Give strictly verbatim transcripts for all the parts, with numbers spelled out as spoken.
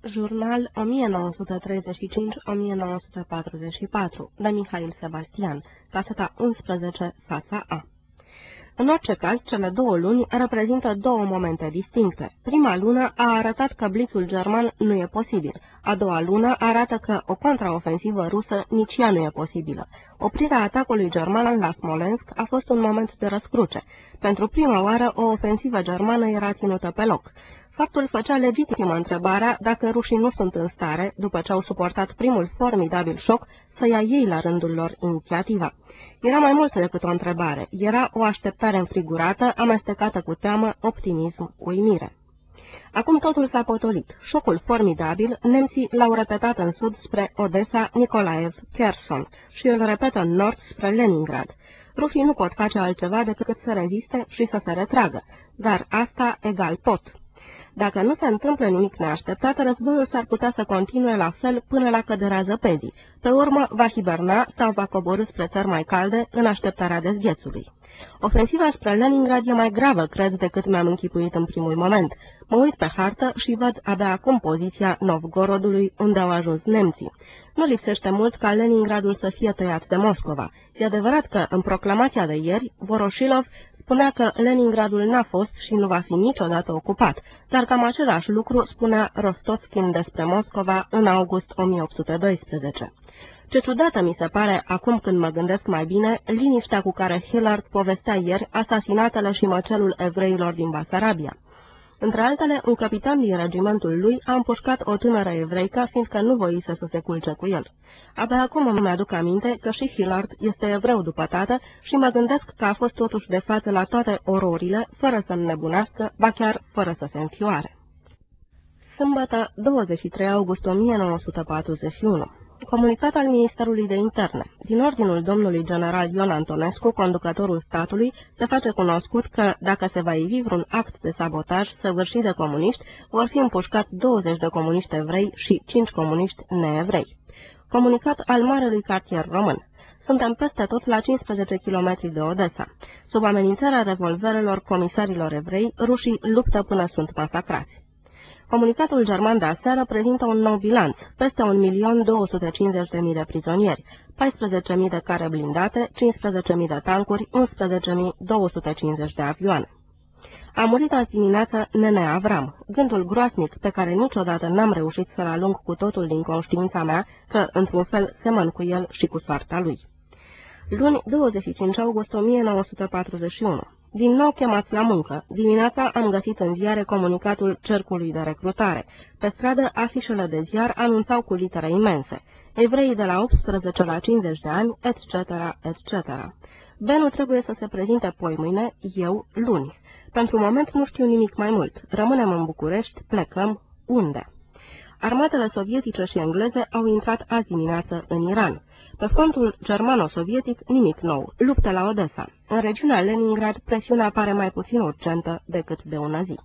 Jurnal o mie nouă sute treizeci și cinci - o mie nouă sute patruzeci și patru de Mihail Sebastian, caseta unsprezece, fața A. În orice caz, cele două luni reprezintă două momente distincte. Prima lună a arătat că blițul german nu e posibil. A doua lună arată că o contraofensivă rusă nici ea nu e posibilă. Oprirea atacului german la Smolensk a fost un moment de răscruce. Pentru prima oară, o ofensivă germană era ținută pe loc. Faptul făcea legitimă întrebarea dacă rușii nu sunt în stare, după ce au suportat primul formidabil șoc, să ia ei la rândul lor inițiativa. Era mai mult decât o întrebare, era o așteptare înfrigurată, amestecată cu teamă, optimism, uimire. Acum totul s-a potolit. Șocul formidabil, nemții l-au repetat în sud spre Odessa, Nikolaev, Kherson și îl repetă în nord spre Leningrad. Rușii nu pot face altceva decât să reziste și să se retragă, dar asta egal pot. Dacă nu se întâmplă nimic neașteptat, războiul s-ar putea să continue la fel până la căderea zăpezii. Pe urmă, va hiberna sau va coborî spre țări mai calde în așteptarea dezghețului. Ofensiva spre Leningrad e mai gravă, cred, decât mi-am închipuit în primul moment. Mă uit pe hartă și văd abia acum poziția Novgorodului, unde au ajuns nemții. Nu lipsește mult ca Leningradul să fie tăiat de Moscova. E adevărat că, în proclamația de ieri, Voroshilov spunea că Leningradul n-a fost și nu va fi niciodată ocupat, dar cam același lucru spunea Rostovskin despre Moscova în august o mie opt sute doisprezece. Ce ciudată mi se pare, acum când mă gândesc mai bine, liniștea cu care Hillard povestea ieri asasinatele și măcelul evreilor din Basarabia. Între altele, un capitan din regimentul lui a împușcat o tânără evreică, fiindcă nu voise să se culce cu el. Abia acum îmi aduc aminte că și Hillard este evreu după tată și mă gândesc că a fost totuși de față la toate ororile, fără să înnebunească, ba chiar fără să se înfioare. Sâmbătă, douăzeci și trei august o mie nouă sute patruzeci și unu. Comunicat al Ministerului de Interne. Din ordinul domnului general Ion Antonescu, conducătorul statului, se face cunoscut că, dacă se va ivi vreun act de sabotaj săvârșit de comuniști, vor fi împușcați douăzeci de comuniști evrei și cinci comuniști neevrei. Comunicat al Marelui Cartier Român. Suntem peste tot la cincisprezece kilometri de Odessa. Sub amenințarea revolverelor comisarilor evrei, rușii luptă până sunt masacrați. Comunicatul german de aseară prezintă un nou bilanț, peste un milion două sute cincizeci de mii de prizonieri, paisprezece mii de care blindate, cincisprezece mii de tancuri, unsprezece mii două sute cincizeci de avioane. A murit azi dimineață Nene Avram, gândul groasnic pe care niciodată n-am reușit să-l alung cu totul din conștiința mea, că, într-un fel, semăn cu el și cu soarta lui. Luni, douăzeci și cinci august o mie nouă sute patruzeci și unu. Din nou chemați la muncă. Dimineața am găsit în ziare comunicatul cercului de recrutare. Pe stradă, afișele de ziar anunțau cu litere imense. Evreii de la optsprezece la cincizeci de ani, et cetera, et cetera. Benu trebuie să se prezinte poimâine, eu, luni. Pentru moment nu știu nimic mai mult. Rămânem în București, plecăm. Unde? Armatele sovietice și engleze au intrat azi dimineață în Iran. Pe frontul germano-sovietic, nimic nou, lupte la Odessa. În regiunea Leningrad, presiunea pare mai puțin urgentă decât de una zi.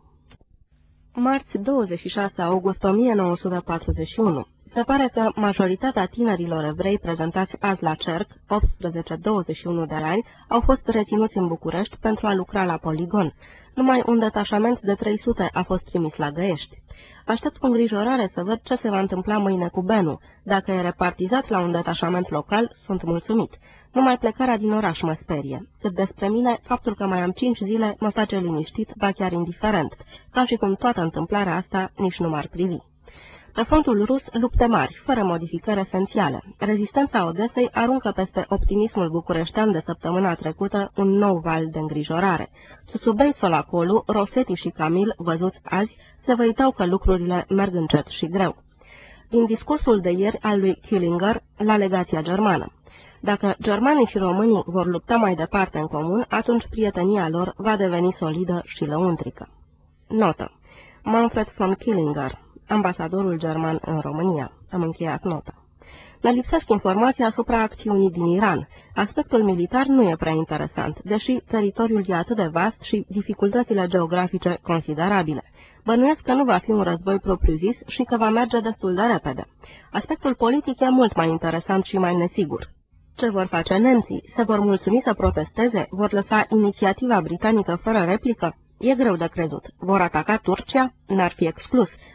Marți, douăzeci și șase august o mie nouă sute patruzeci și unu. Se pare că majoritatea tinerilor evrei prezentați azi la cerc, optsprezece douăzeci și unu de ani, au fost reținuți în București pentru a lucra la poligon. Numai un detașament de trei sute a fost trimis la Găiești. Aștept cu îngrijorare să văd ce se va întâmpla mâine cu Benu. Dacă e repartizat la un detașament local, sunt mulțumit. Numai plecarea din oraș mă sperie. Cât despre mine, faptul că mai am cinci zile mă face liniștit, ba chiar indiferent, ca și cum toată întâmplarea asta nici nu m-ar privi. Pe frontul rus, lupte mari, fără modificări esențiale. Rezistența Odesei aruncă peste optimismul bucureștean de săptămâna trecută un nou val de îngrijorare. Susubei Solacolu, Rosetti și Camil, văzuți azi, se văitau că lucrurile merg încet și greu. Din discursul de ieri al lui Killinger la legația germană. Dacă germanii și românii vor lupta mai departe în comun, atunci prietenia lor va deveni solidă și lăuntrică. Notă. Manfred von Killinger, ambasadorul german în România. Am încheiat nota. Ne lipsesc informații asupra acțiunii din Iran. Aspectul militar nu e prea interesant, deși teritoriul e atât de vast și dificultățile geografice considerabile. Bănuiesc că nu va fi un război propriu-zis și că va merge destul de repede. Aspectul politic e mult mai interesant și mai nesigur. Ce vor face nemții? Se vor mulțumi să protesteze? Vor lăsa inițiativa britanică fără replică? E greu de crezut. Vor ataca Turcia? N-ar fi exclus.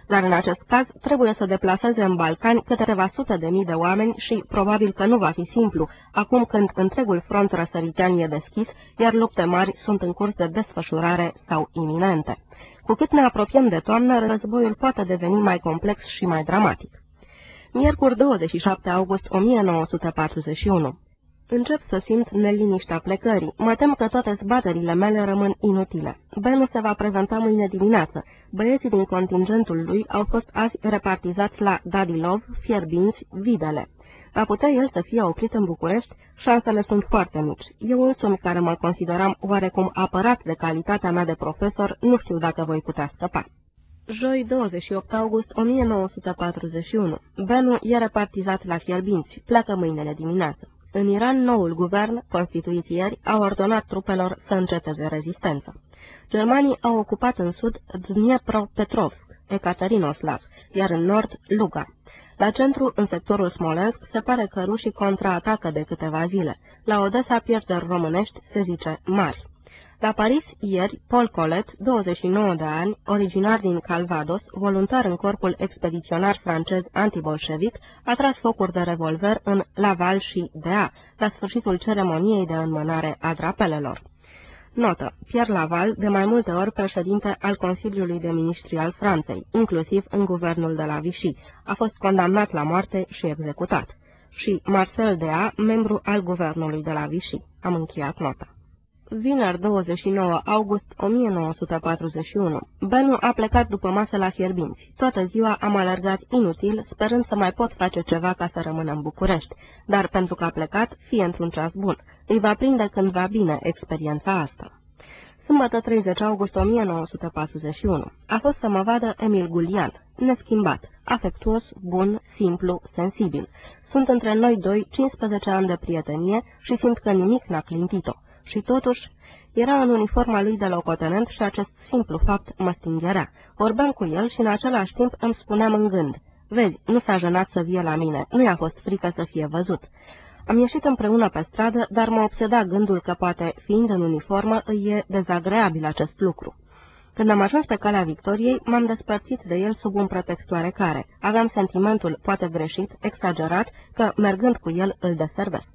dar în acest caz trebuie să deplaseze în Balcani câteva sute de mii de oameni și probabil că nu va fi simplu, acum când întregul front răsăritean e deschis, iar lupte mari sunt în curs de desfășurare sau iminente. Cu cât ne apropiem de toamnă, războiul poate deveni mai complex și mai dramatic. Miercuri douăzeci și șapte august o mie nouă sute patruzeci și unu. Încep să simt neliniștea plecării. Mă tem că toate zbaterile mele rămân inutile. Benu se va prezenta mâine dimineață. Băieții din contingentul lui au fost azi repartizați la Dadilov, Fierbinți, Videle. Va putea el să fie oprit în București? Șansele sunt foarte mici. Eu însumi, care mă consideram oarecum apărat de calitatea mea de profesor, nu știu dacă voi putea scăpa. Joi, douăzeci și opt august o mie nouă sute patruzeci și unu. Benu e repartizat la Fierbinți. Pleacă mâine dimineață. În Iran, noul guvern, constituit ieri, a ordonat trupelor să înceteze rezistența. Germanii au ocupat în sud Dnipropetrovsk, Ekaterinoslav, iar în nord Luga. La centru, în sectorul Smolensk, se pare că rușii contraatacă de câteva zile. La Odessa, pierderi românești, se zice, mari. La Paris, ieri, Paul Collet, douăzeci și nouă de ani, originar din Calvados, voluntar în corpul expediționar francez antibolșevic, a tras focuri de revolver în Laval și Dea, la sfârșitul ceremoniei de înmânare a drapelelor. Notă. Pierre Laval, de mai multe ori președinte al Consiliului de Ministri al Franței, inclusiv în guvernul de la Vichy, a fost condamnat la moarte și executat. Și Marcel Dea, membru al guvernului de la Vichy. Am încheiat nota. Vineri douăzeci și nouă august o mie nouă sute patruzeci și unu. Benu a plecat după masă la Fierbinți. Toată ziua am alergat inutil, sperând să mai pot face ceva ca să rămână în București, dar pentru că a plecat, fie într-un ceas bun. Îi va prinde când va bine experiența asta. Sâmbătă treizeci august o mie nouă sute patruzeci și unu. A fost să mă vadă Emil Gulian, neschimbat, afectuos, bun, simplu, sensibil. Sunt între noi doi cincisprezece ani de prietenie și simt că nimic n-a clintit-o. Și totuși, era în uniforma lui de locotenent și acest simplu fapt mă stingerea. Vorbeam cu el și în același timp îmi spuneam în gând, vezi, nu s-a jenat să vie la mine, nu i-a fost frică să fie văzut. Am ieșit împreună pe stradă, dar mă obseda gândul că poate, fiind în uniformă, îi e dezagreabil acest lucru. Când am ajuns pe calea Victoriei, m-am despărțit de el sub un pretext oarecare. Aveam sentimentul, poate greșit, exagerat, că, mergând cu el, îl deservesc.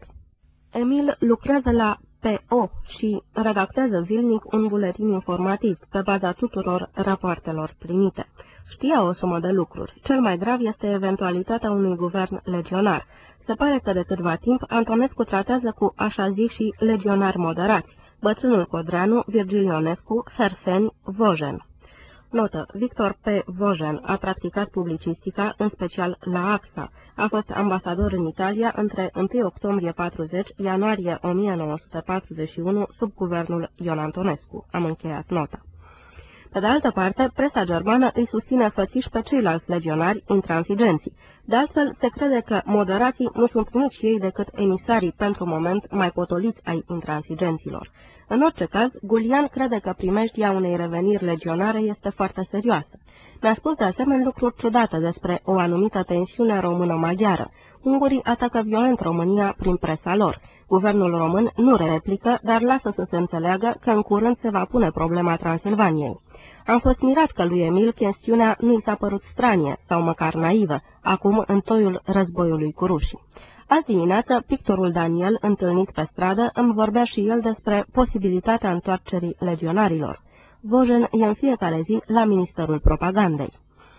Emil lucrează la P O și redactează zilnic un buletin informativ pe baza tuturor rapoartelor primite. Știa o sumă de lucruri. Cel mai grav este eventualitatea unui guvern legionar. Se pare că de câtva timp Antonescu tratează cu așa zi și legionari moderați, bătrânul Codreanu, Virgil Ionescu, Herseni, Vojen. Notă. Victor P. Vojen a practicat publicistica, în special la A X A. A fost ambasador în Italia între întâi octombrie patruzeci - ianuarie o mie nouă sute patruzeci și unu sub guvernul Ion Antonescu. Am încheiat nota. Pe de altă parte, presa germană îi susține fățiș pe ceilalți legionari intransigenții. De altfel, se crede că moderații nu sunt nici ei decât emisarii pentru moment mai potoliți ai intransigenților. În orice caz, Gulian crede că primejdia unei reveniri legionare este foarte serioasă. Mi-a spus de asemenea lucruri ciudate despre o anumită tensiune română-maghiară. Ungurii atacă violent România prin presa lor. Guvernul român nu replică, dar lasă să se înțeleagă că în curând se va pune problema Transilvaniei. Am fost mirat că lui Emil chestiunea nu i s-a părut stranie sau măcar naivă, acum în toiul războiului cu rușii. Azi dimineață, pictorul Daniel, întâlnit pe stradă, îmi vorbea și el despre posibilitatea întoarcerii legionarilor. Vojen e în fiecare zi la Ministerul Propagandei.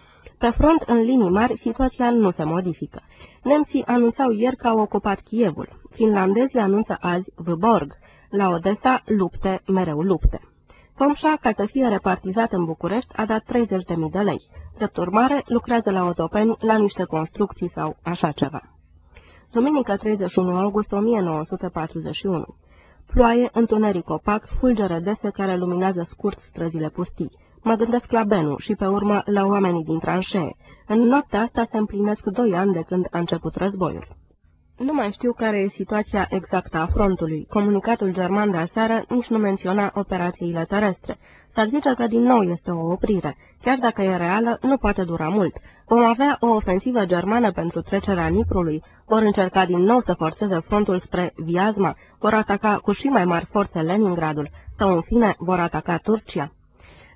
Pe front, în linii mari, situația nu se modifică. Nemții anunțau ieri că au ocupat Kievul. Finlandezii anunță azi Vyborg. La Odessa, lupte, mereu lupte. Comșa, ca să fie repartizat în București, a dat treizeci de mii de lei. Drept urmare, lucrează la Otopeni la niște construcții sau așa ceva. Duminică treizeci și unu august o mie nouă sute patruzeci și unu. Ploaie, întuneric opac, fulgere dese care luminează scurt străzile pustii. Mă gândesc la Benu și pe urmă la oamenii din tranșee. În noaptea asta se împlinesc doi ani de când a început războiul. Nu mai știu care e situația exactă a frontului. Comunicatul german de aseară nici nu menționa operațiile terestre. S-ar zice că din nou este o oprire. Chiar dacă e reală, nu poate dura mult. Vom avea o ofensivă germană pentru trecerea Niprului, vor încerca din nou să forțeze frontul spre Viazma, vor ataca cu și mai mari forțe Leningradul, sau în fine vor ataca Turcia.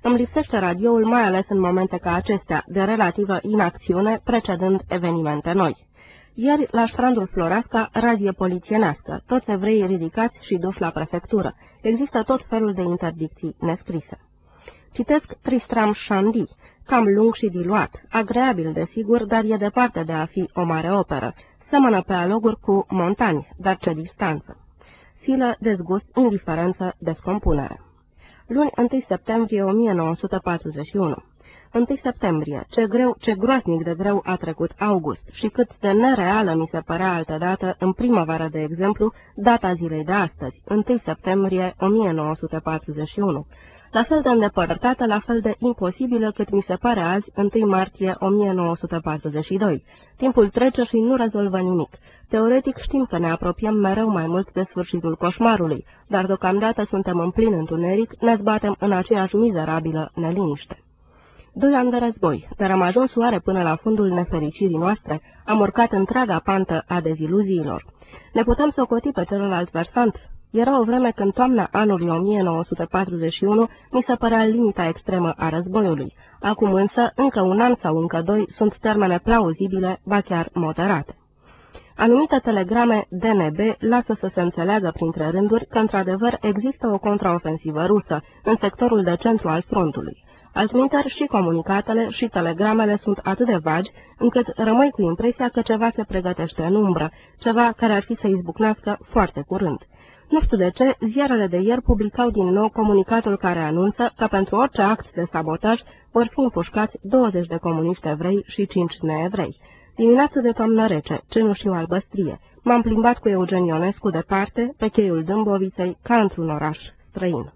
Îmi lipsește radioul, mai ales în momente ca acestea, de relativă inacțiune, precedând evenimente noi. Ieri, la strandul Floreasca, razie polițienească, toți evreii ridicați și duși la prefectură. Există tot felul de interdicții nescrise. Citesc Tristram Shandy, cam lung și diluat, agreabil desigur, dar e departe de a fi o mare operă. Semănă pe aloguri cu Montani, dar ce distanță. Silă, dezgust, indiferență, descompunere. Luni, întâi septembrie o mie nouă sute patruzeci și unu. întâi septembrie. Ce greu, ce groaznic de greu a trecut august și cât de nereală mi se părea altădată, în primăvară de exemplu, data zilei de astăzi, întâi septembrie o mie nouă sute patruzeci și unu. La fel de îndepărtată, la fel de imposibilă cât mi se pare azi, întâi martie o mie nouă sute patruzeci și doi. Timpul trece și nu rezolvă nimic. Teoretic știm că ne apropiem mereu mai mult de sfârșitul coșmarului, dar deocamdată suntem în plin întuneric, ne zbatem în aceeași mizerabilă neliniște. Doi ani de război, dar am ajuns oare până la fundul nefericirii noastre, am urcat întreaga pantă a deziluziilor. Ne putem socoti pe celălalt versant? Era o vreme când toamna anului o mie nouă sute patruzeci și unu mi se părea limita extremă a războiului. Acum însă, încă un an sau încă doi sunt termene plauzibile, ba chiar moderate. Anumite telegrame D N B lasă să se înțeleagă printre rânduri că într-adevăr există o contraofensivă rusă în sectorul de centru al frontului. Altminteri și comunicatele și telegramele sunt atât de vagi, încât rămâi cu impresia că ceva se pregătește în umbră, ceva care ar fi să izbucnească foarte curând. Nu știu de ce, ziarele de ieri publicau din nou comunicatul care anunță că pentru orice act de sabotaj vor fi împușcați douăzeci de comuniști evrei și cinci neevrei. Dimineață de toamnă rece, cenușiu albăstrie, m-am plimbat cu Eugen Ionescu departe, pe cheiul Dâmboviței, ca într-un oraș străin.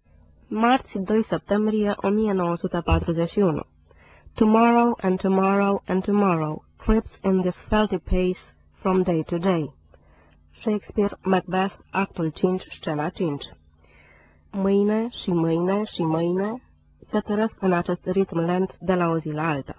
Marți, doi septembrie o mie nouă sute patruzeci și unu. Tomorrow and tomorrow and tomorrow creeps in this felty pace from day to day. Shakespeare, Macbeth, actul cinci, scena cinci. Mâine și mâine și mâine se tărăsc în acest ritm lent de la o zi la alta.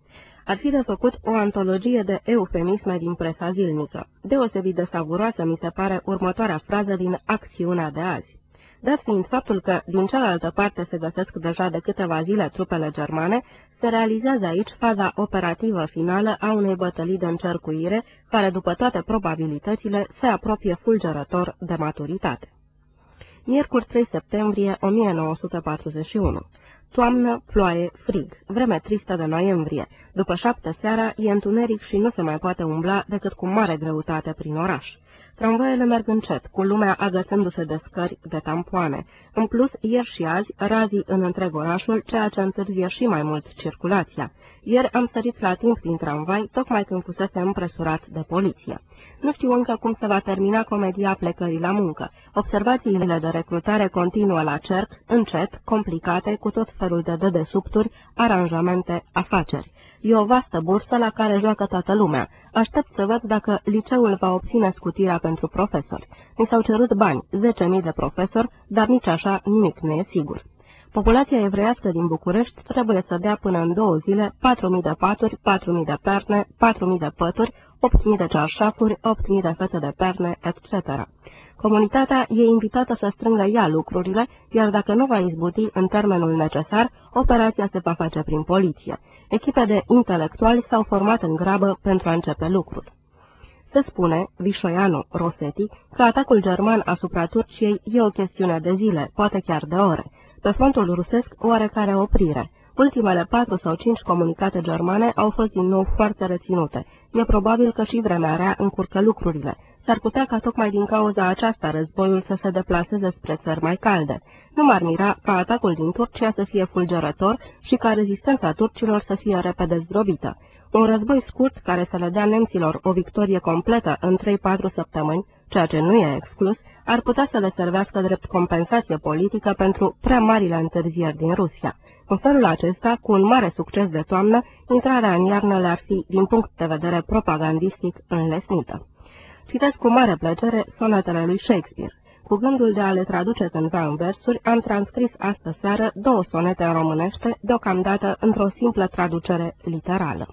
Ar fi de făcut o antologie de eufemisme din presa zilnică. Deosebit de savuroasă mi se pare următoarea frază din Acțiunea de azi. Dat fiind faptul că din cealaltă parte se găsesc deja de câteva zile trupele germane, se realizează aici faza operativă finală a unei bătălii de încercuire, care după toate probabilitățile se apropie fulgerător de maturitate. Miercuri trei septembrie o mie nouă sute patruzeci și unu. Toamnă, ploaie, frig, vreme tristă de noiembrie. După șapte seara e întuneric și nu se mai poate umbla decât cu mare greutate prin oraș. Tramvaiele merg încet, cu lumea agățându-se de scări, de tampoane. În plus, ieri și azi, razii în întreg orașul, ceea ce întârzie și mai mult circulația. Ieri am sărit la timp din tramvai, tocmai când fusese împresurat de poliție. Nu știu încă cum se va termina comedia plecării la muncă. Observațiile de recrutare continuă la cerc, încet, complicate, cu tot felul de dedesubturi, aranjamente, afaceri. E o vastă bursă la care joacă toată lumea. Aștept să văd dacă liceul va obține scutirea pentru profesori. Mi s-au cerut bani, zece mii de profesori, dar nici așa nimic nu e sigur. Populația evreiască din București trebuie să dea până în două zile patru mii de paturi, patru mii de perne, patru mii de pături, opt mii de cearșafuri, opt mii de fete de perne, et cetera. Comunitatea e invitată să strângă ea lucrurile, iar dacă nu va izbuti în termenul necesar, operația se va face prin poliție. Echipe de intelectuali s-au format în grabă pentru a începe lucrul. Se spune, Vișoianu, Rosetti, că atacul german asupra Turciei e o chestiune de zile, poate chiar de ore. Pe frontul rusesc, oarecare oprire. Ultimele patru sau cinci comunicate germane au fost din nou foarte reținute. E probabil că și vremea rea încurcă lucrurile. S-ar putea ca tocmai din cauza aceasta războiul să se deplaseze spre țări mai calde. Nu m-ar mira ca atacul din Turcia să fie fulgerător și ca rezistența turcilor să fie repede zdrobită. Un război scurt care să le dea nemților o victorie completă în trei patru săptămâni, ceea ce nu e exclus, ar putea să le servească drept compensație politică pentru prea marile întârzieri din Rusia. În felul acesta, cu un mare succes de toamnă, intrarea în iarnă le-ar fi, din punct de vedere propagandistic, înlesnită. Citesc cu mare plăcere sonetele lui Shakespeare. Cu gândul de a le traduce cândva în versuri, am transcris astă seară două sonete în românește, deocamdată într-o simplă traducere literală.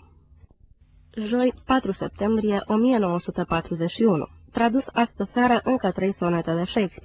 Joi, patru septembrie o mie nouă sute patruzeci și unu. Tradus astă seară încă trei sonete de Shakespeare.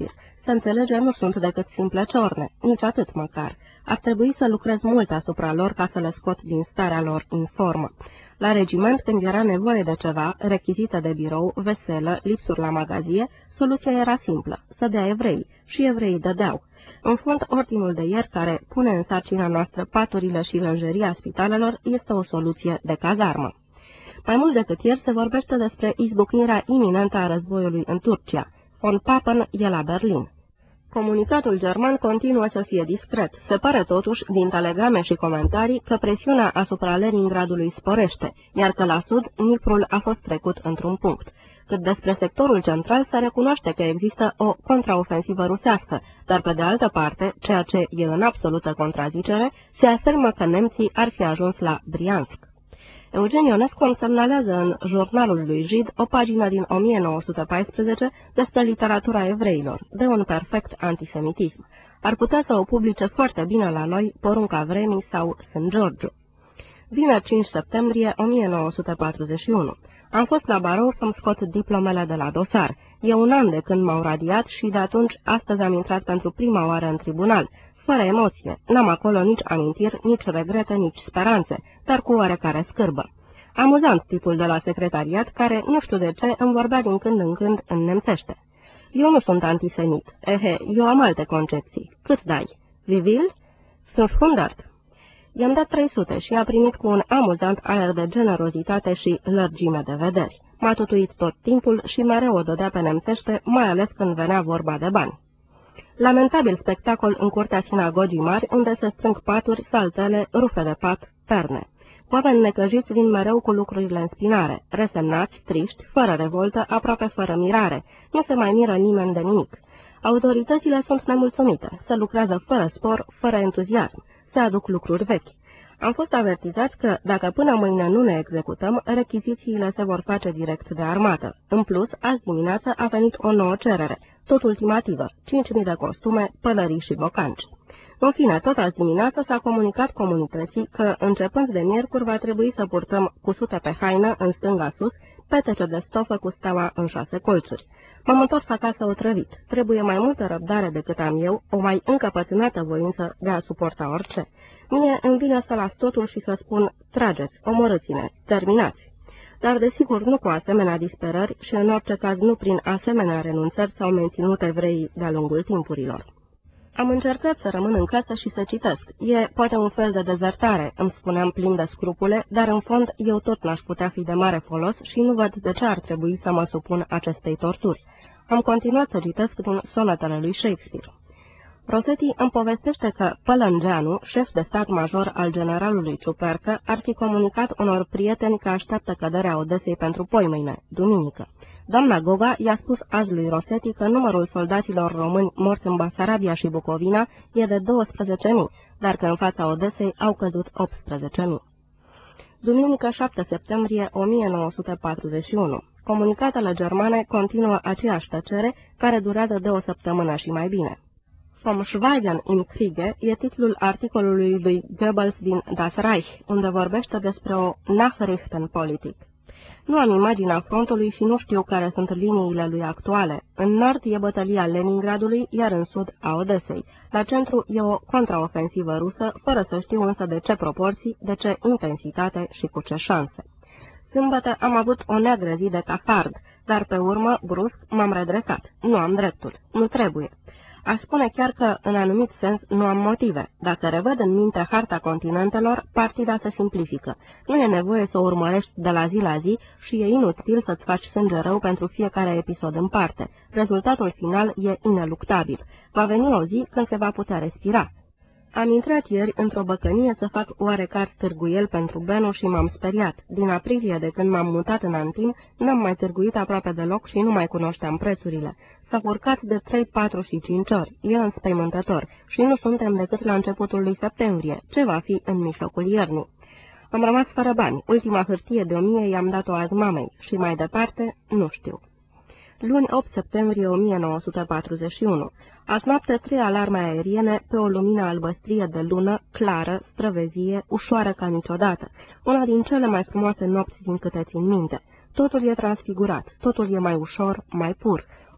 Se înțelege, nu sunt decât simple ciorne, nici atât măcar. Ar trebui să lucrez mult asupra lor ca să le scot din starea lor informă. La regiment, când era nevoie de ceva, rechizite de birou, veselă, lipsuri la magazie, soluția era simplă, să dea evrei, și evreii dădeau. În fond, ordinul de ieri, care pune în sarcina noastră paturile și lănjeria spitalelor, este o soluție de cazarmă. Mai mult decât ieri se vorbește despre izbucnirea iminentă a războiului în Turcia. Von Papen e la Berlin. Comunicatul german continuă să fie discret. Se pare totuși, din telegrame și comentarii, că presiunea asupra Leningradului sporește, iar că la sud Niprul a fost trecut într-un punct. Cât despre sectorul central, se recunoaște că există o contraofensivă rusească, dar pe de altă parte, ceea ce e în absolută contrazicere, se afirmă că nemții ar fi ajuns la Briansk. Eugen Ionescu semnalează în Jurnalul lui Jid o pagină din o mie nouă sute paisprezece despre literatura evreilor, de un perfect antisemitism. Ar putea să o publice foarte bine la noi Porunca Vremii sau Saint Georgiu. Vineri cinci septembrie o mie nouă sute patruzeci și unu. Am fost la barou să-mi scot diplomele de la dosar. E un an de când m-au radiat și de atunci astăzi am intrat pentru prima oară în tribunal. Fără emoție, n-am acolo nici amintiri, nici regrete, nici speranțe, dar cu oarecare scârbă. Amuzant tipul de la secretariat, care, nu știu de ce, îmi vorbea din când în când în nemțește. Eu nu sunt antisemit. Ehe, eu am alte concepții. Cât dai? Vivil? fünfhundert. I-am dat trei sute și a primit cu un amuzant aer de generozitate și lărgime de vederi. M-a tutuit tot timpul și mereu o dădea pe nemțește, mai ales când venea vorba de bani. Lamentabil spectacol în curtea sinagogii mari, unde se strâng paturi, saltele, rufe de pat, perne. Oameni necăjiți vin mereu cu lucrurile în spinare, resemnați, triști, fără revoltă, aproape fără mirare. Nu se mai miră nimeni de nimic. Autoritățile sunt nemulțumite, se lucrează fără spor, fără entuziasm, se aduc lucruri vechi. Am fost avertizați că, dacă până mâine nu ne executăm, rechizițiile se vor face direct de armată. În plus, azi dimineață a venit o nouă cerere, tot ultimativă, cinci mii de costume, pălării și bocanci. În fine, tot azi dimineață s-a comunicat comunității că, începând de miercuri, va trebui să purtăm cusute pe haină, în stânga sus, petece de stofă cu steaua în șase colțuri. M-am întors acasă otrăvit. Trebuie mai multă răbdare decât am eu, o mai încăpățânată voință de a suporta orice. Mie îmi vine să las totul și să spun, trageți, omorâți-ne, terminați. Dar desigur nu cu asemenea disperări și în orice caz nu prin asemenea renunțări s-au menținut evreii de-a lungul timpurilor. Am încercat să rămân în casă și să citesc. E poate un fel de dezertare, îmi spuneam plin de scrupule, dar în fond eu tot n-aș putea fi de mare folos și nu văd de ce ar trebui să mă supun acestei torturi. Am continuat să citesc din sonetele lui Shakespeare. Rossetti îmi povestește că Pălângeanu, șef de stat major al generalului Ciupercă, ar fi comunicat unor prieteni că așteaptă căderea Odesei pentru poimâine, duminică. Doamna Goga i-a spus azi lui Rossetti că numărul soldaților români morți în Basarabia și Bucovina e de douăsprezece mii, dar că în fața Odesei au căzut optsprezece mii. Duminică șapte septembrie o mie nouă sute patruzeci și unu. Comunicatele germane continuă aceeași tăcere, care durează de o săptămână și mai bine. Vom Schweigen im Kriege e titlul articolului lui Goebbels din Das Reich, unde vorbește despre o Nachrichtenpolitik. Nu am imaginea frontului și nu știu care sunt liniile lui actuale. În nord e bătălia Leningradului, iar în sud a Odesei. La centru e o contraofensivă rusă, fără să știu însă de ce proporții, de ce intensitate și cu ce șanse. Sâmbătă am avut o neagră zi de cafard, dar pe urmă, brusc, m-am redresat. Nu am dreptul. Nu trebuie. Aș spune chiar că, în anumit sens, nu am motive. Dacă revăd în minte harta continentelor, partida se simplifică. Nu e nevoie să o urmărești de la zi la zi și e inutil să-ți faci sânge rău pentru fiecare episod în parte. Rezultatul final e ineluctabil. Va veni o zi când se va putea respira. Am intrat ieri într-o băcănie să fac oarecare târguiel pentru Benu și m-am speriat. Din aprilie, de când m-am mutat în Antim, n-am mai târguit aproape deloc și nu mai cunoșteam prețurile. S-a urcat de trei, patru și cinci ori. E înspăimântător și nu suntem decât la începutul lui septembrie. Ce va fi în mijlocul iernii? Am rămas fără bani. Ultima hârtie de o mie i-am dat-o azi mamei și mai departe, nu știu. Luni opt septembrie o mie nouă sute patruzeci și unu. Azi noapte trei alarme aeriene pe o lumină albăstrie de lună, clară, străvezie, ușoară ca niciodată. Una din cele mai frumoase nopți din câte țin minte. Totul e transfigurat, totul e mai ușor, mai pur.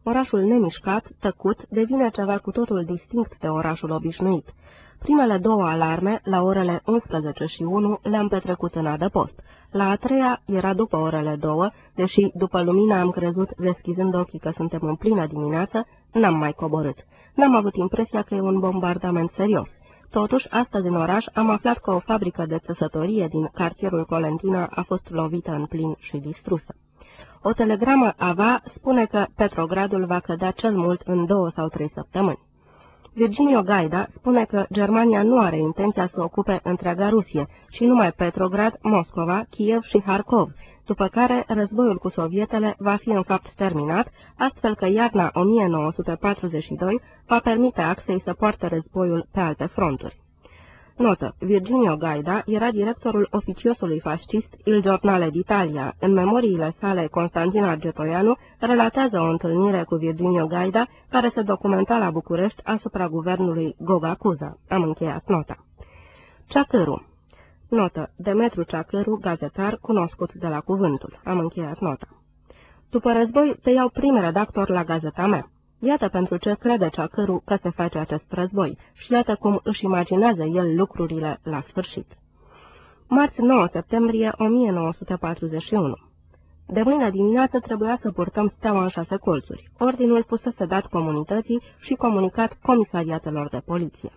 orașul nemișcat, tăcut, devine ceva cu totul distinct de orașul obișnuit. Primele două alarme, la orele unsprezece și unu, le-am petrecut în adăpost. La a treia era după orele două, deși după lumină am crezut, deschizând ochii, că suntem în plină dimineață, n-am mai coborât. N-am avut impresia că e un bombardament serios. Totuși, astăzi în oraș am aflat că o fabrică de țesătorie din cartierul Colentina a fost lovită în plin și distrusă. O telegramă A V A spune că Petrogradul va cădea cel mult în două sau trei săptămâni. Virginio Gaida spune că Germania nu are intenția să ocupe întreaga Rusie, și numai Petrograd, Moscova, Kiev și Harkov, după care războiul cu sovietele va fi în fapt terminat, astfel că iarna o mie nouă sute patruzeci și doi va permite Axei să poarte războiul pe alte fronturi. Notă. Virginio Gaida era directorul oficiosului fascist Il Giornale d'Italia. În memoriile sale, Constantin Argetoianu relatează o întâlnire cu Virginio Gaida, care se documenta la București asupra guvernului Goga Cuza. Am încheiat nota. Ceacâru. Notă. Demetru Ceacâru, gazetar, cunoscut de la Cuvântul. Am încheiat nota. După război, te iau prim redactor la gazeta mea. Iată pentru ce crede Ceacâru că se face acest război și iată cum își imaginează el lucrurile la sfârșit. Marți nouă septembrie o mie nouă sute patruzeci și unu. De mâine dimineață trebuia să purtăm steaua în șase colțuri. Ordinul fusese dat comunității și comunicat comisariatelor de poliție.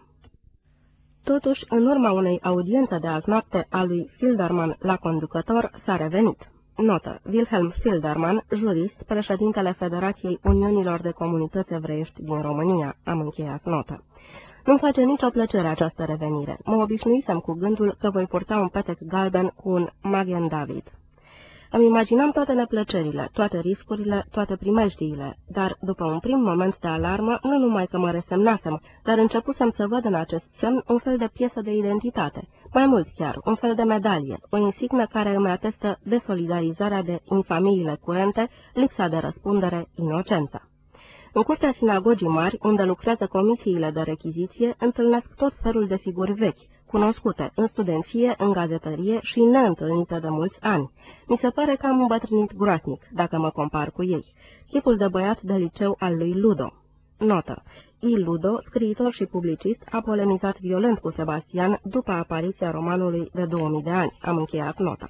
Totuși, în urma unei audiențe de azi noapte a lui Filderman la conducător, s-a revenit. Notă. Wilhelm Filderman, jurist, președintele Federației Uniunilor de Comunități Evreiești din România. Am încheiat nota. Nu-mi face nicio plăcere această revenire. Mă obișnuisem cu gândul că voi purta un petec galben cu un Magen David. Îmi imaginam toate neplăcerile, toate riscurile, toate primejdiile, dar după un prim moment de alarmă, nu numai că mă resemnasem, dar începusem să văd în acest semn un fel de piesă de identitate, mai mult chiar, un fel de medalie, o insignă care îmi atestă desolidarizarea de infamiile curente, lipsa de răspundere, inocența. În curtea sinagogii mari, unde lucrează comisiile de rechiziție, întâlnesc tot felul de figuri vechi, cunoscute în studenție, în gazetărie și neîntâlnite de mulți ani. Mi se pare că am îmbătrânit groasnic, dacă mă compar cu ei. Chipul de băiat de liceu al lui Ludo. Notă. I. Ludo, scriitor și publicist, a polemizat violent cu Sebastian după apariția romanului de două mii de ani. Am încheiat nota.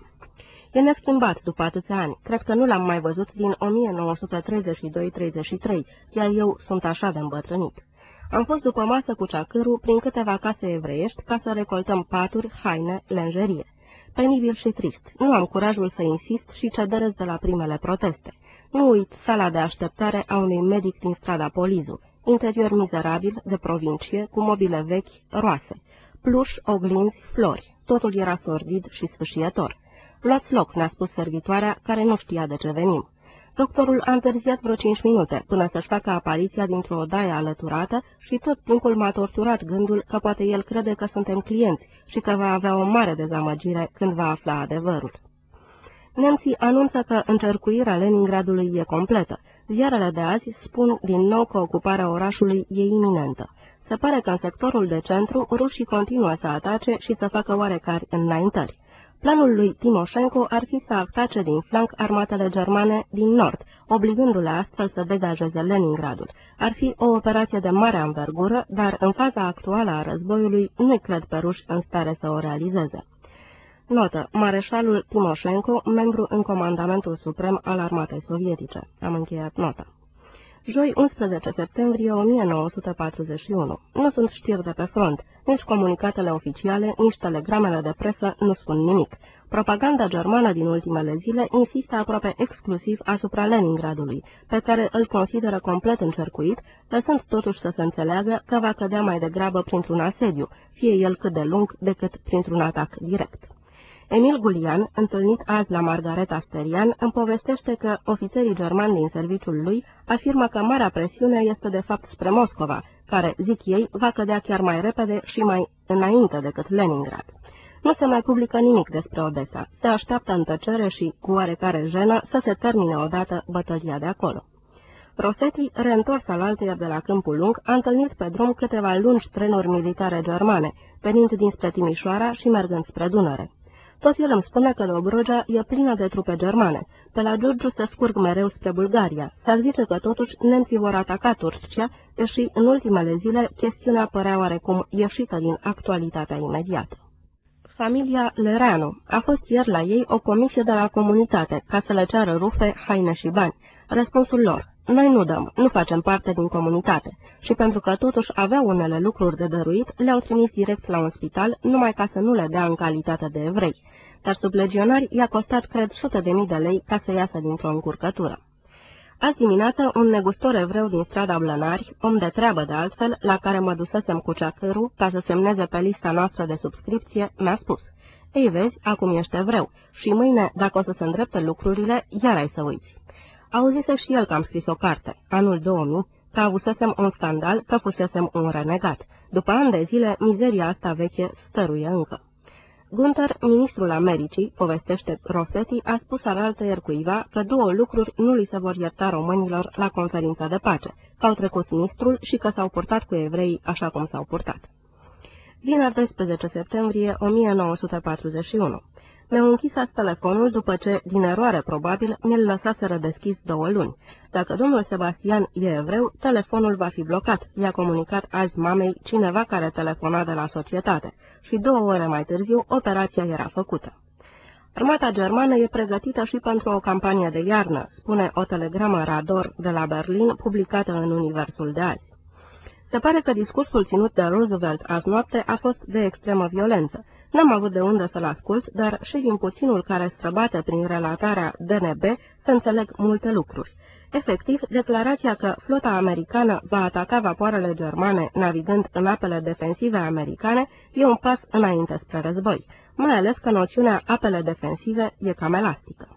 E neschimbat după atâția ani. Cred că nu l-am mai văzut din o mie nouă sute treizeci și doi treizeci și trei, iar eu sunt așa de îmbătrânit. Am fost după masă cu Ceacâru prin câteva case evreiești ca să recoltăm paturi, haine, lenjerie. Penibil și trist. Nu am curajul să insist și cederez de la primele proteste. Nu uit sala de așteptare a unui medic din strada Polizu. Interior mizerabil, de provincie, cu mobile vechi, roase. Pluș, oglinzi, flori. Totul era sordid și sfâșietor. Luați loc, ne-a spus servitoarea, care nu știa de ce venim. Doctorul a întârziat vreo cinci minute, până să-și facă apariția dintr-o odaie alăturată și tot timpul m-a torturat gândul că poate el crede că suntem clienți și că va avea o mare dezamăgire când va afla adevărul. Nemții anunță că încercuirea Leningradului e completă. Ziarele de azi spun din nou că ocuparea orașului e iminentă. Se pare că în sectorul de centru rușii continuă să atace și să facă oarecare înaintări. Planul lui Timoșenko ar fi să atace din flanc armatele germane din nord, obligându-le astfel să degajeze Leningradul. Ar fi o operație de mare anvergură, dar în faza actuală a războiului nu-i cred pe ruși în stare să o realizeze. Notă. Mareșalul Timoșenko, membru în Comandamentul Suprem al Armatei Sovietice. Am încheiat nota. Joi, unsprezece septembrie o mie nouă sute patruzeci și unu. Nu sunt știri de pe front, nici comunicatele oficiale, nici telegramele de presă nu spun nimic. Propaganda germană din ultimele zile insistă aproape exclusiv asupra Leningradului, pe care îl consideră complet încercuit, lăsând totuși să se înțeleagă că va cădea mai degrabă printr-un asediu, fie el cât de lung, decât printr-un atac direct. Emil Gulian, întâlnit azi la Margareta Sterian, îmi povestește că ofițerii germani din serviciul lui afirmă că marea presiune este de fapt spre Moscova, care, zic ei, va cădea chiar mai repede și mai înainte decât Leningrad. Nu se mai publică nimic despre Odessa. Se așteaptă în tăcere și, cu oarecare jenă, să se termine odată bătălia de acolo. Rosetti, reîntors alaltăieri de la Câmpul Lung, a întâlnit pe drum câteva lungi trenuri militare germane, venind dinspre Timișoara și mergând spre Dunăre. Tot el îmi spune că Dobrogea e plină de trupe germane. Pe la Giurgiu se scurg mereu spre Bulgaria. S-ar zice că totuși nemții vor ataca Turcia, deși în ultimele zile chestiunea părea oarecum ieșită din actualitatea imediată. Familia Lereanu. A fost ieri la ei o comisie de la comunitate, ca să le ceară rufe, haine și bani. Răspunsul lor: noi nu dăm, nu facem parte din comunitate. Și pentru că totuși aveau unele lucruri de dăruit, le-au trimis direct la un spital, numai ca să nu le dea în calitate de evrei. Dar sub legionari i-a costat, cred, sute de mii de lei ca să iasă dintr-o încurcătură. Azi dimineață, un negustor evreu din strada Blănari, om de treabă de altfel, la care mă dusesem cu ceacărul ca să semneze pe lista noastră de subscripție, mi-a spus: ei, vezi, acum ești evreu și mâine, dacă o să se îndrepte lucrurile, iar ai să uiți. Auzise și el că am scris o carte, anul două mii, că avusesem un scandal, că fusesem un renegat. După ani de zile, mizeria asta veche stăruie încă. Gunther, ministrul Americii, povestește Rossetti, a spus alaltăieri cuiva că două lucruri nu li se vor ierta românilor la conferința de pace, că au trecut ministrul și că s-au purtat cu evreii așa cum s-au purtat. Vineri doisprezece septembrie o mie nouă sute patruzeci și unu. Mi-au închis azi telefonul după ce, din eroare probabil, mi-l lăsaseră deschis două luni. Dacă domnul Sebastian e evreu, telefonul va fi blocat, i-a comunicat azi mamei cineva care telefona de la societate și două ore mai târziu operația era făcută. Armata germană e pregătită și pentru o campanie de iarnă, spune o telegramă Rador de la Berlin publicată în Universul de azi. Se pare că discursul ținut de Roosevelt azi noapte a fost de extremă violență. N-am avut de unde să-l ascult, dar și din puținul care străbate prin relatarea D N B se înțeleg multe lucruri. Efectiv, declarația că flota americană va ataca vapoarele germane navigând în apele defensive americane e un pas înainte spre război, mai ales că noțiunea apele defensive e cam elastică.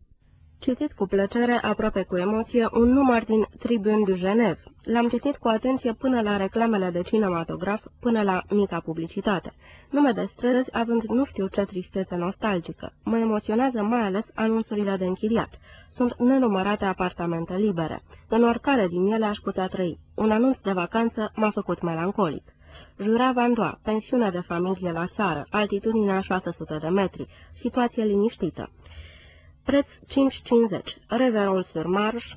Citit cu plăcere, aproape cu emoție, un număr din Tribune du Genève. L-am citit cu atenție până la reclamele de cinematograf, până la mica publicitate. Nume de străzi având nu știu ce tristețe nostalgică. Mă emoționează mai ales anunțurile de închiriat. Sunt nenumărate apartamente libere. În oricare din ele aș putea trăi. Un anunț de vacanță m-a făcut melancolic. Jura Vandoa, pensiune de familie la țară, altitudinea șase sute de metri, situație liniștită. Preț cinci cincizeci, Reverol-sur-Marche.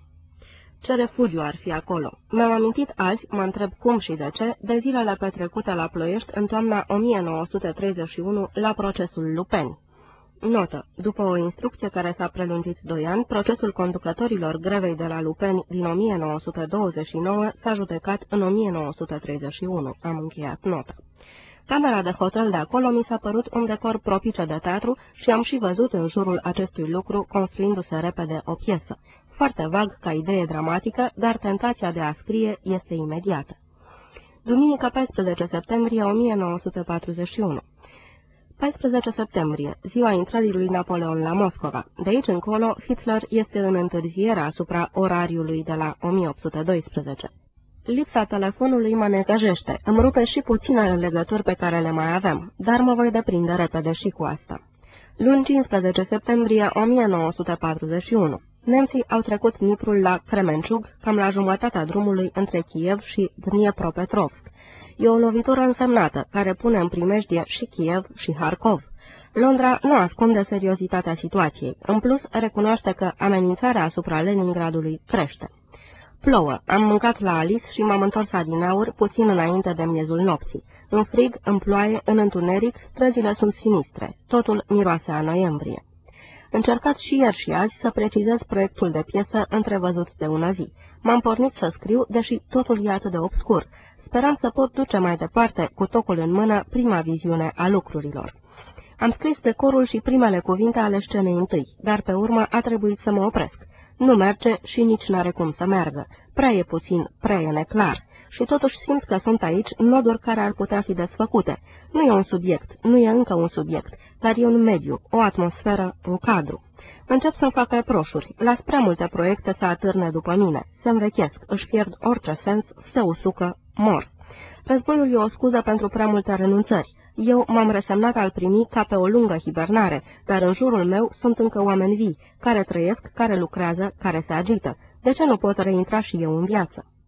Ce refugiu ar fi acolo? Mi-am amintit azi, mă întreb cum și de ce, de zilele petrecute la Ploiești în toamna o mie nouă sute treizeci și unu la procesul Lupeni. Notă. După o instrucție care s-a prelungit doi ani, procesul conducătorilor grevei de la Lupeni din o mie nouă sute douăzeci și nouă s-a judecat în o mie nouă sute treizeci și unu. Am încheiat nota. Camera de hotel de acolo mi s-a părut un decor propice de teatru și am și văzut în jurul acestui lucru construindu-se repede o piesă. Foarte vag ca idee dramatică, dar tentația de a scrie este imediată. Duminică paisprezece septembrie o mie nouă sute patruzeci și unu. paisprezece septembrie, ziua intrării lui Napoleon la Moscova. De aici încolo, Hitler este în întârziere asupra orariului de la o mie opt sute doisprezece. Lipsa telefonului mă necăjește, îmi rupe și puținele legături pe care le mai aveam, dar mă voi deprinde repede și cu asta. Luni cincisprezece septembrie o mie nouă sute patruzeci și unu. Nemții au trecut Dniprul la Kremenchug, cam la jumătatea drumului între Kiev și Dniepropetrovsk. E o lovitură însemnată, care pune în primejdie și Kiev și Harkov. Londra nu ascunde seriozitatea situației. În plus, recunoaște că amenințarea asupra Leningradului crește. Plouă. Am mâncat la Alice și m-am întors adineauri, puțin înainte de miezul nopții. În frig, în ploaie, în întuneric, străzile sunt sinistre. Totul miroase a noiembrie. Încercat și ieri și azi să precizez proiectul de piesă întrevăzut de una zi. M-am pornit să scriu, deși totul e atât de obscur. Speram să pot duce mai departe, cu tocul în mână, prima viziune a lucrurilor. Am scris decorul și primele cuvinte ale scenei întâi, dar pe urmă a trebuit să mă opresc. Nu merge și nici n-are cum să meargă. Prea e puțin, prea e neclar. Și totuși simt că sunt aici noduri care ar putea fi desfăcute. Nu e un subiect, nu e încă un subiect, dar e un mediu, o atmosferă, un cadru. Încep să-mi fac reproșuri, las prea multe proiecte să atârne după mine, se învechesc, își pierd orice sens, se usucă, mor. Războiul e o scuză pentru prea multe renunțări. Eu m-am resemnat al primi ca pe o lungă hibernare, dar în jurul meu sunt încă oameni vii, care trăiesc, care lucrează, care se agită. De ce nu pot reintra și eu în viață?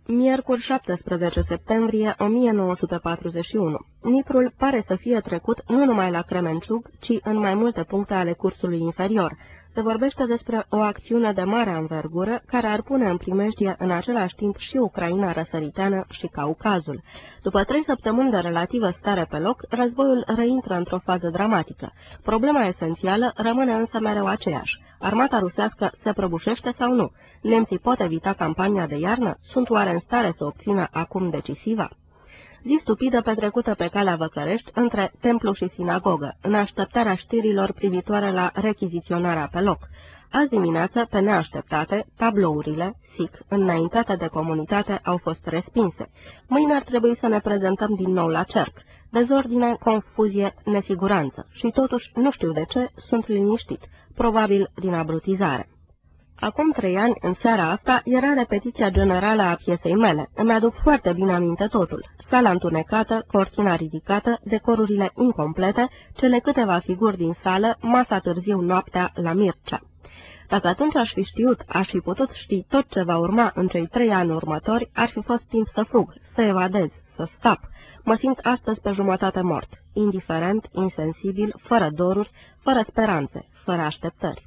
Miercuri șaptesprezece septembrie o mie nouă sute patruzeci și unu. Niprul pare să fie trecut nu numai la Kremenchuk, ci în mai multe puncte ale cursului inferior. Se vorbește despre o acțiune de mare anvergură care ar pune în primejdie în același timp și Ucraina răsăriteană și Caucazul. După trei săptămâni de relativă stare pe loc, războiul reintră într-o fază dramatică. Problema esențială rămâne însă mereu aceeași. Armata rusească se prăbușește sau nu? Nemții pot evita campania de iarnă? Sunt oare în stare să obțină acum decisiva? Zi stupidă petrecută pe calea Văcărești între templu și sinagogă, în așteptarea știrilor privitoare la rechiziționarea pe loc. Azi dimineață, pe neașteptate, tablourile, S I C, înaintate de comunitate, au fost respinse. Mâine ar trebui să ne prezentăm din nou la cerc. Dezordine, confuzie, nesiguranță. Și totuși, nu știu de ce, sunt liniștit, probabil din abrutizare. Acum trei ani, în seara asta, era repetiția generală a piesei mele. Îmi aduc foarte bine aminte totul. Sala întunecată, cortina ridicată, decorurile incomplete, cele câteva figuri din sală, masa târziu noaptea la Mircea. Dacă atunci aș fi știut, aș fi putut ști tot ce va urma în cei trei ani următori, ar fi fost timp să fug, să evadez, să scap. Mă simt astăzi pe jumătate mort, indiferent, insensibil, fără doruri, fără speranțe, fără așteptări.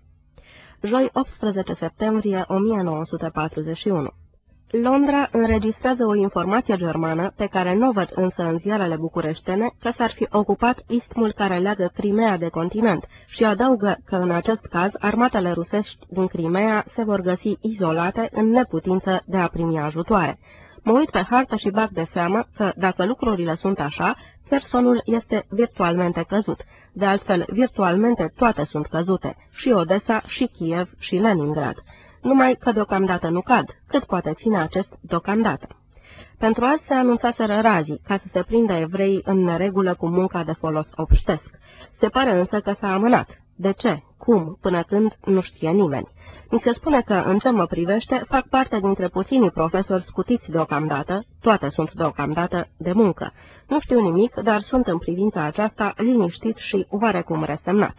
Joi optsprezece septembrie o mie nouă sute patruzeci și unu. Londra înregistrează o informație germană, pe care nu o văd însă în ziarele bucureștene, că s-ar fi ocupat istmul care leagă Crimea de continent și adaugă că în acest caz armatele rusești din Crimea se vor găsi izolate în neputință de a primi ajutoare. Mă uit pe hartă și bag de seamă că, dacă lucrurile sunt așa, Chersonul este virtualmente căzut. De altfel, virtualmente toate sunt căzute, și Odessa, și Kiev, și Leningrad. Numai că deocamdată nu cad. Cât poate ține acest deocamdată? Pentru azi se anunțaseră razii, ca să se prindă evreii în neregulă cu munca de folos obștesc. Se pare însă că s-a amânat. De ce? Cum? Până când? Nu știe nimeni. Mi se spune că, în ce mă privește, fac parte dintre puținii profesori scutiți deocamdată, toate sunt deocamdată, de muncă. Nu știu nimic, dar sunt în privința aceasta liniștit și oarecum resemnat.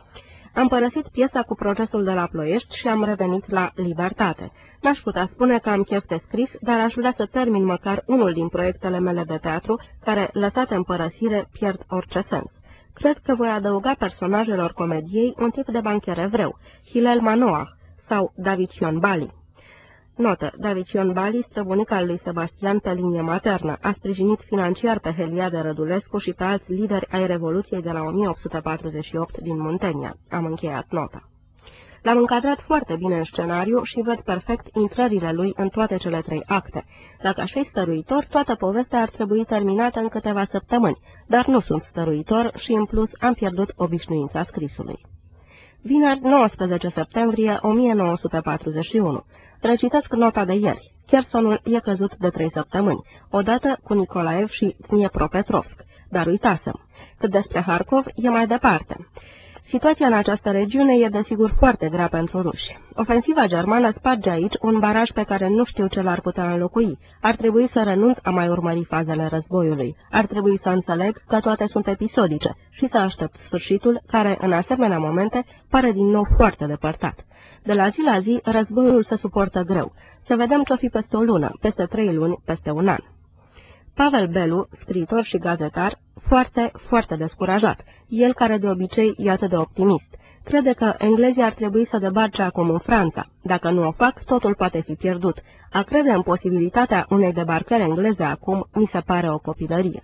Am părăsit piesa cu procesul de la Ploiești și am revenit la libertate. N-aș putea spune că am chef de scris, dar aș vrea să termin măcar unul din proiectele mele de teatru, care, lăsate în părăsire, pierd orice sens. Cred că voi adăuga personajelor comediei un tip de bancher evreu, Hillel Manoach sau Davicion Bali. Notă: Davicion Bali, străbunic al lui Sebastian pe linie maternă, a sprijinit financiar pe Heliade Rădulescu și pe alți lideri ai Revoluției de la o mie opt sute patruzeci și opt din Muntenia. Am încheiat nota. L-am încadrat foarte bine în scenariu și văd perfect intrările lui în toate cele trei acte. Dacă aș fi stăruitor, toată povestea ar trebui terminată în câteva săptămâni, dar nu sunt stăruitor și, în plus, am pierdut obișnuința scrisului. Vineri, nouăsprezece septembrie o mie nouă sute patruzeci și unu. Recitesc nota de ieri. Chersonul e căzut de trei săptămâni, odată cu Nicolaev și Dniepropetrovsk, dar uitasem. Cât despre Harkov, e mai departe. Situația în această regiune e desigur foarte grea pentru ruși. Ofensiva germană sparge aici un baraj pe care nu știu ce l-ar putea înlocui. Ar trebui să renunț a mai urmări fazele războiului. Ar trebui să înțeleg că toate sunt episodice și să aștept sfârșitul, care, în asemenea momente, pare din nou foarte depărtat. De la zi la zi, războiul se suportă greu. Să vedem ce-o fi peste o lună, peste trei luni, peste un an. Pavel Belu, scriitor și gazetar, foarte, foarte descurajat, el care de obicei e atât de optimist. Crede că englezii ar trebui să debarce acum în Franța. Dacă nu o fac, totul poate fi pierdut. A crede în posibilitatea unei debarcări engleze acum mi se pare o copilărie.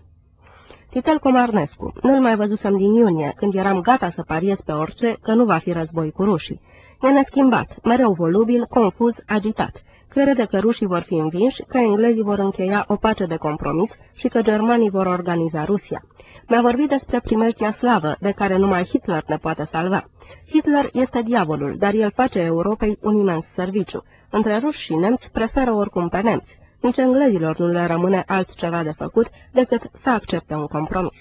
Titel Comarnescu. Nu-l mai văzusem din iunie, când eram gata să pariez pe orice că nu va fi război cu rușii. E neschimbat, mereu volubil, confuz, agitat. Crede că rușii vor fi învinși, că englezii vor încheia o pace de compromis și că germanii vor organiza Rusia. Mi-a vorbit despre primejdia slavă, de care numai Hitler ne poate salva. Hitler este diavolul, dar el face Europei un imens serviciu. Între ruși și nemți preferă oricum pe nemți. Nici englezilor nu le rămâne altceva de făcut decât să accepte un compromis.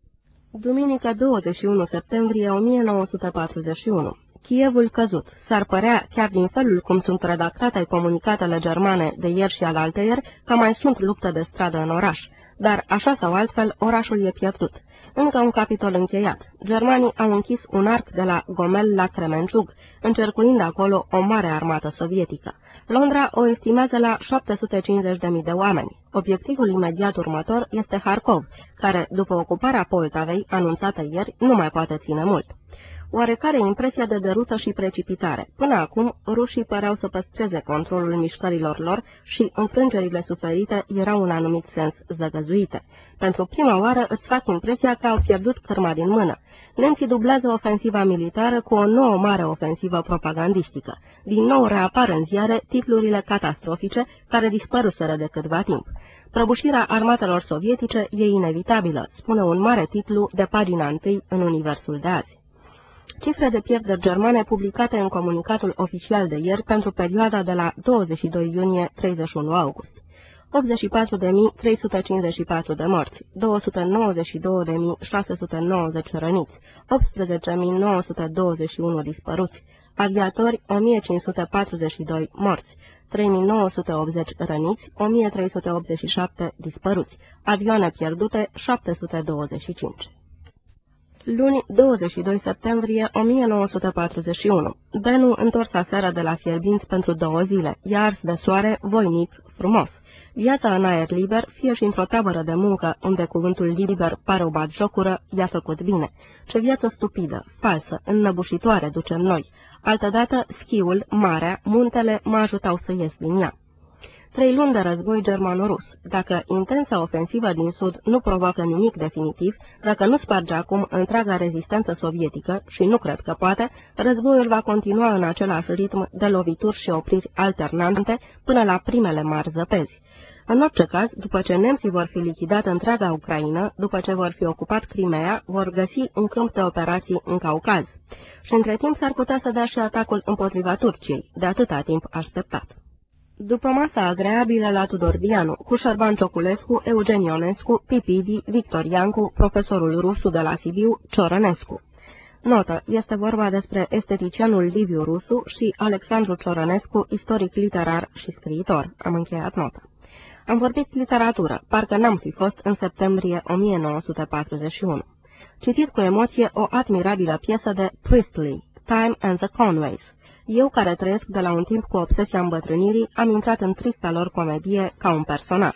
Duminică douăzeci și unu septembrie o mie nouă sute patruzeci și unu. Kievul căzut. S-ar părea, chiar din felul cum sunt redactate comunicatele germane de ieri și alaltăieri, că mai sunt lupte de stradă în oraș. Dar, așa sau altfel, orașul e pierdut. Încă un capitol încheiat. Germanii au închis un arc de la Gomel la Kremenchug, încercuind acolo o mare armată sovietică. Londra o estimează la șapte sute cincizeci de mii de oameni. Obiectivul imediat următor este Harkov, care, după ocuparea Poltavei, anunțată ieri, nu mai poate ține mult. Oarecare impresia de derută și precipitare. Până acum, rușii păreau să păstreze controlul mișcărilor lor și înfrângerile suferite erau în anumit sens zăgăzuite. Pentru prima oară îți fac impresia că au pierdut cârma din mână. Nemții dublează ofensiva militară cu o nouă mare ofensivă propagandistică. Din nou reapar în ziare titlurile catastrofice care dispăruseră de câtva timp. Prăbușirea armatelor sovietice e inevitabilă, spune un mare titlu de pagina întâi în Universul de azi. Cifre de pierderi germane publicate în comunicatul oficial de ieri pentru perioada de la douăzeci și doi iunie - treizeci și unu august. optzeci și patru de mii trei sute cincizeci și patru de morți, două sute nouăzeci și două de mii șase sute nouăzeci răniți, optsprezece mii nouă sute douăzeci și unu dispăruți, aviatori o mie cinci sute patruzeci și doi morți, trei mii nouă sute optzeci răniți, o mie trei sute optzeci și șapte dispăruți, avioane pierdute șapte sute douăzeci și cinci. Luni, douăzeci și doi septembrie o mie nouă sute patruzeci și unu. Benu întors aseară de la Fierbinți pentru două zile. I-a ars de soare, voinic, frumos. Viața în aer liber, fie și într-o tabără de muncă, unde cuvântul liber pare o batjocură, i-a făcut bine. Ce viață stupidă, falsă, înnăbușitoare ducem noi. Altădată, schiul, marea, muntele mă ajutau să ies din ea. Trei luni de război germano-rus. Dacă intensa ofensivă din sud nu provoacă nimic definitiv, dacă nu sparge acum întreaga rezistență sovietică, și nu cred că poate, războiul va continua în același ritm de lovituri și opriri alternante până la primele mari zăpezi. În orice caz, după ce nemții vor fi lichidat întreaga Ucraină, după ce vor fi ocupat Crimea, vor găsi un câmp de operații în Caucaz. Și între timp s-ar putea să dea și atacul împotriva Turciei, de atâta timp așteptat. După masa agreabilă la Tudor Dianu, cu Șerban Cioculescu, Eugen Ionescu, Pipidi, Victor Iancu, profesorul Rusu de la Sibiu, Ciorănescu. Notă. Este vorba despre esteticianul Liviu Rusu și Alexandru Ciorănescu, istoric literar și scriitor. Am încheiat nota. Am vorbit literatură, parcă n-am fi fost în septembrie o mie nouă sute patruzeci și unu. Citit cu emoție o admirabilă piesă de Priestley, Time and the Conways. Eu, care trăiesc de la un timp cu obsesia îmbătrânirii, am intrat în trista lor comedie ca un personaj.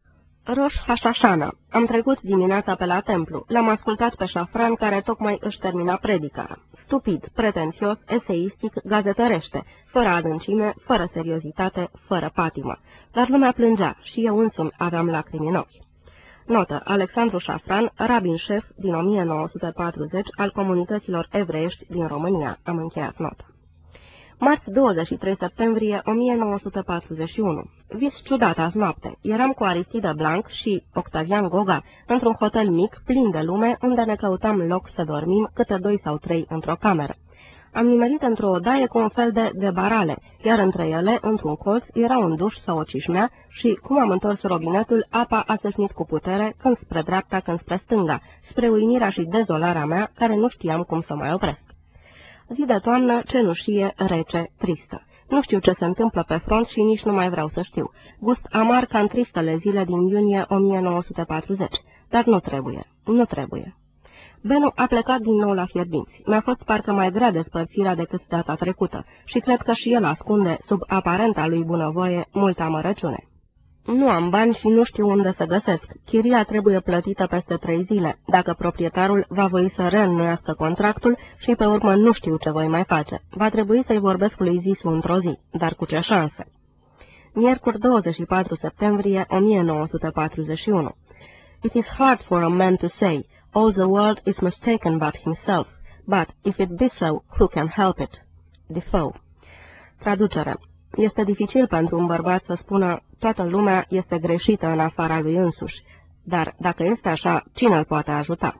Roș Hașașana. Am trecut dimineața pe la templu. L-am ascultat pe Șafran, care tocmai își termina predica. Stupid, pretențios, eseistic, gazetărește, fără adâncime, fără seriozitate, fără patimă. Dar lumea plângea și eu însumi aveam lacrimi în ochi. Notă. Alexandru Șafran, rabin șef din o mie nouă sute patruzeci al comunităților evreiești din România. Am încheiat nota. Marți douăzeci și trei septembrie o mie nouă sute patruzeci și unu. Vis ciudat azi noapte. Eram cu Aristide Blanc și Octavian Goga într-un hotel mic, plin de lume, unde ne căutam loc să dormim, câte doi sau trei într-o cameră. Am nimerit într-o odaie cu un fel de debarale, iar între ele, într-un colț, era un duș sau o cișmea și, cum am întors robinetul, apa a sășnit cu putere, când spre dreapta, când spre stânga, spre uimirea și dezolarea mea, care nu știam cum să mai opresc. Zi de toamnă, cenușie, rece, tristă. Nu știu ce se întâmplă pe front și nici nu mai vreau să știu. Gust amar ca în tristele zile din iunie o mie nouă sute patruzeci. Dar nu trebuie, nu trebuie. Benu a plecat din nou la Fierbinți. Mi-a fost parcă mai grea despărțirea decât data trecută și cred că și el ascunde, sub aparenta lui bunăvoie, multă amărăciune. Nu am bani și nu știu unde să găsesc. Chiria trebuie plătită peste trei zile, dacă proprietarul va voi să reînnoiască contractul și pe urmă nu știu ce voi mai face. Va trebui să-i vorbesc lui Zisu într-o zi, dar cu ce șanse? Miercuri douăzeci și patru septembrie o mie nouă sute patruzeci și unu. It is hard for a man to say, all the world is mistaken but himself, but if it be so, who can help it? Defoe. Traducere. Este dificil pentru un bărbat să spună, toată lumea este greșită în afara lui însuși, dar dacă este așa, cine îl poate ajuta?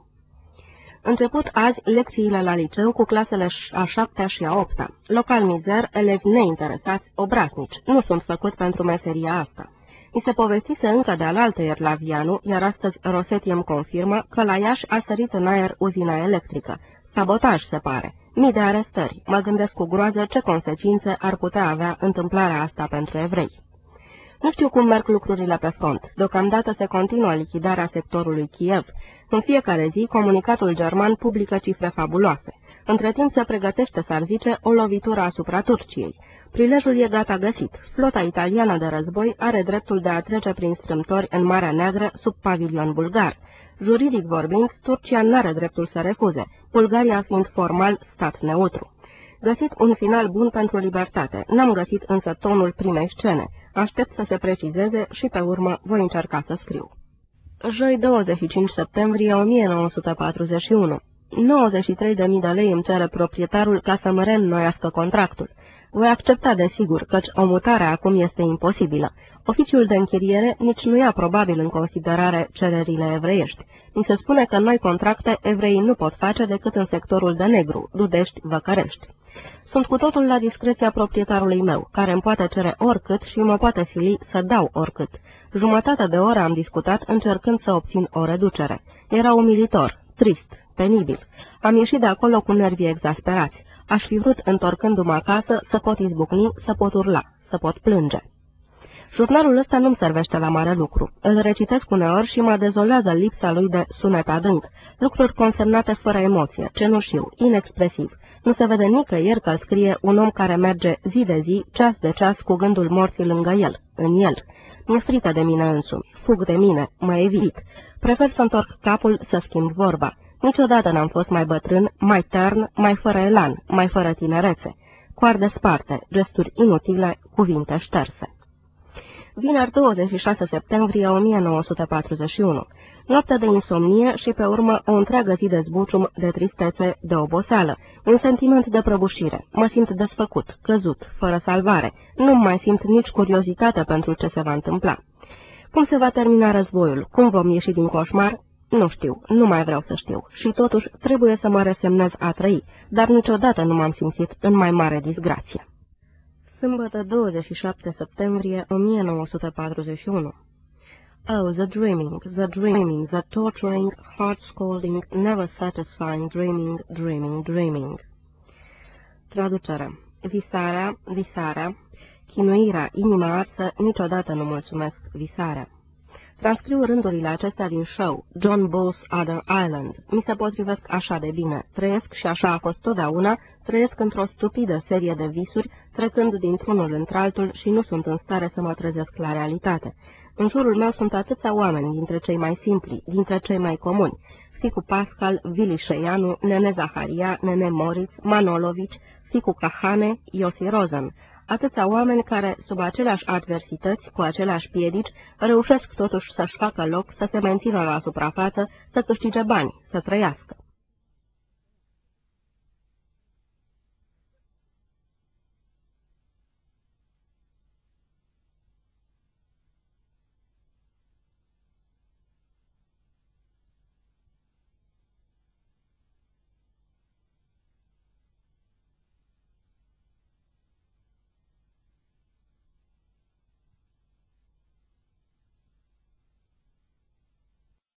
Început azi lecțiile la liceu cu clasele a șaptea și a opta. Local mizer, elevi neinteresați, obraznici, nu sunt făcut pentru meseria asta. Mi se povestise încă de alaltăieri la Vianu, iar astăzi Rosetti îmi confirmă că la Iași a sărit în aer uzina electrică. Sabotaj, se pare. Mii de arestări. Mă gândesc cu groază ce consecințe ar putea avea întâmplarea asta pentru evrei. Nu știu cum merg lucrurile pe front. Deocamdată se continuă lichidarea sectorului Kiev. În fiecare zi, comunicatul german publică cifre fabuloase. Între timp se pregătește, s-ar zice, o lovitură asupra Turciei. Prilejul e gata găsit. Flota italiană de război are dreptul de a trece prin strâmtori în Marea Neagră sub pavilion bulgar. Juridic vorbind, Turcia n-are dreptul să refuze, Bulgaria fiind formal stat neutru. Găsit un final bun pentru libertate, n-am găsit însă tonul primei scene. Aștept să se precizeze și pe urmă voi încerca să scriu. Joi douăzeci și cinci septembrie o mie nouă sute patruzeci și unu. nouăzeci și trei de mii de lei îmi cere proprietarul ca să-mi reînnoiască contractul. Voi accepta desigur, căci o mutare acum este imposibilă. Oficiul de închiriere nici nu ia probabil în considerare cererile evreiești. Mi se spune că noi contracte evreii nu pot face decât în sectorul de negru, Dudești, Văcărești. Sunt cu totul la discreția proprietarului meu, care îmi poate cere oricât și mă poate sili să dau oricât. Jumătate de oră am discutat încercând să obțin o reducere. Era umilitor, trist, penibil. Am ieșit de acolo cu nervii exasperați. Aș fi vrut, întorcându-mă acasă, să pot izbucni, să pot urla, să pot plânge. Jurnalul ăsta nu-mi servește la mare lucru. Îl recitesc uneori și mă dezolează lipsa lui de sunet adânc. Lucruri consemnate fără emoție, cenușiu, inexpresiv. Nu se vede nicăieri că scrie un om care merge zi de zi, ceas de ceas, cu gândul morții lângă el, în el. Mi-e frică de mine însumi, fug de mine, mă evit. Prefer să întorc capul, să schimb vorba. Niciodată n-am fost mai bătrân, mai tern, mai fără elan, mai fără tinerețe. Coarde sparte, gesturi inutile, cuvinte șterse. Vineri douăzeci și șase septembrie o mie nouă sute patruzeci și unu. Noapte de insomnie și pe urmă o întreagă zi de zbucium, de tristețe, de oboseală. Un sentiment de prăbușire. Mă simt desfăcut, căzut, fără salvare. Nu mai simt nici curiozitate pentru ce se va întâmpla. Cum se va termina războiul? Cum vom ieși din coșmar? Nu știu, nu mai vreau să știu. Și totuși trebuie să mă resemnez a trăi, dar niciodată nu m-am simțit în mai mare disgrație. Sâmbătă douăzeci și șapte septembrie o mie nouă sute patruzeci și unu. Oh, the dreaming, the dreaming, the torturing, heart-scalding, never satisfying dreaming, dreaming, dreaming. Traducere. Visarea, visarea, chinuirea, inima arsă, niciodată nu mulțumesc, visarea. Transcriu rândurile acestea din show, John Bull's Other Island. Mi se potrivesc așa de bine. Trăiesc și așa a fost totdeauna, trăiesc într-o stupidă serie de visuri, trecând dintr-unul într-altul și nu sunt în stare să mă trezesc la realitate. În jurul meu sunt atâția oameni, dintre cei mai simpli, dintre cei mai comuni. Ficu Pascal, Vili Șeianu, Nene Zaharia, Nene Moritz, Manolovici, Ficu Kahane, Iosi Rosen. Atâția oameni care, sub aceleași adversități, cu aceleași piedici, reușesc totuși să-și facă loc, să se mențină la suprafață, să câștige bani, să trăiască.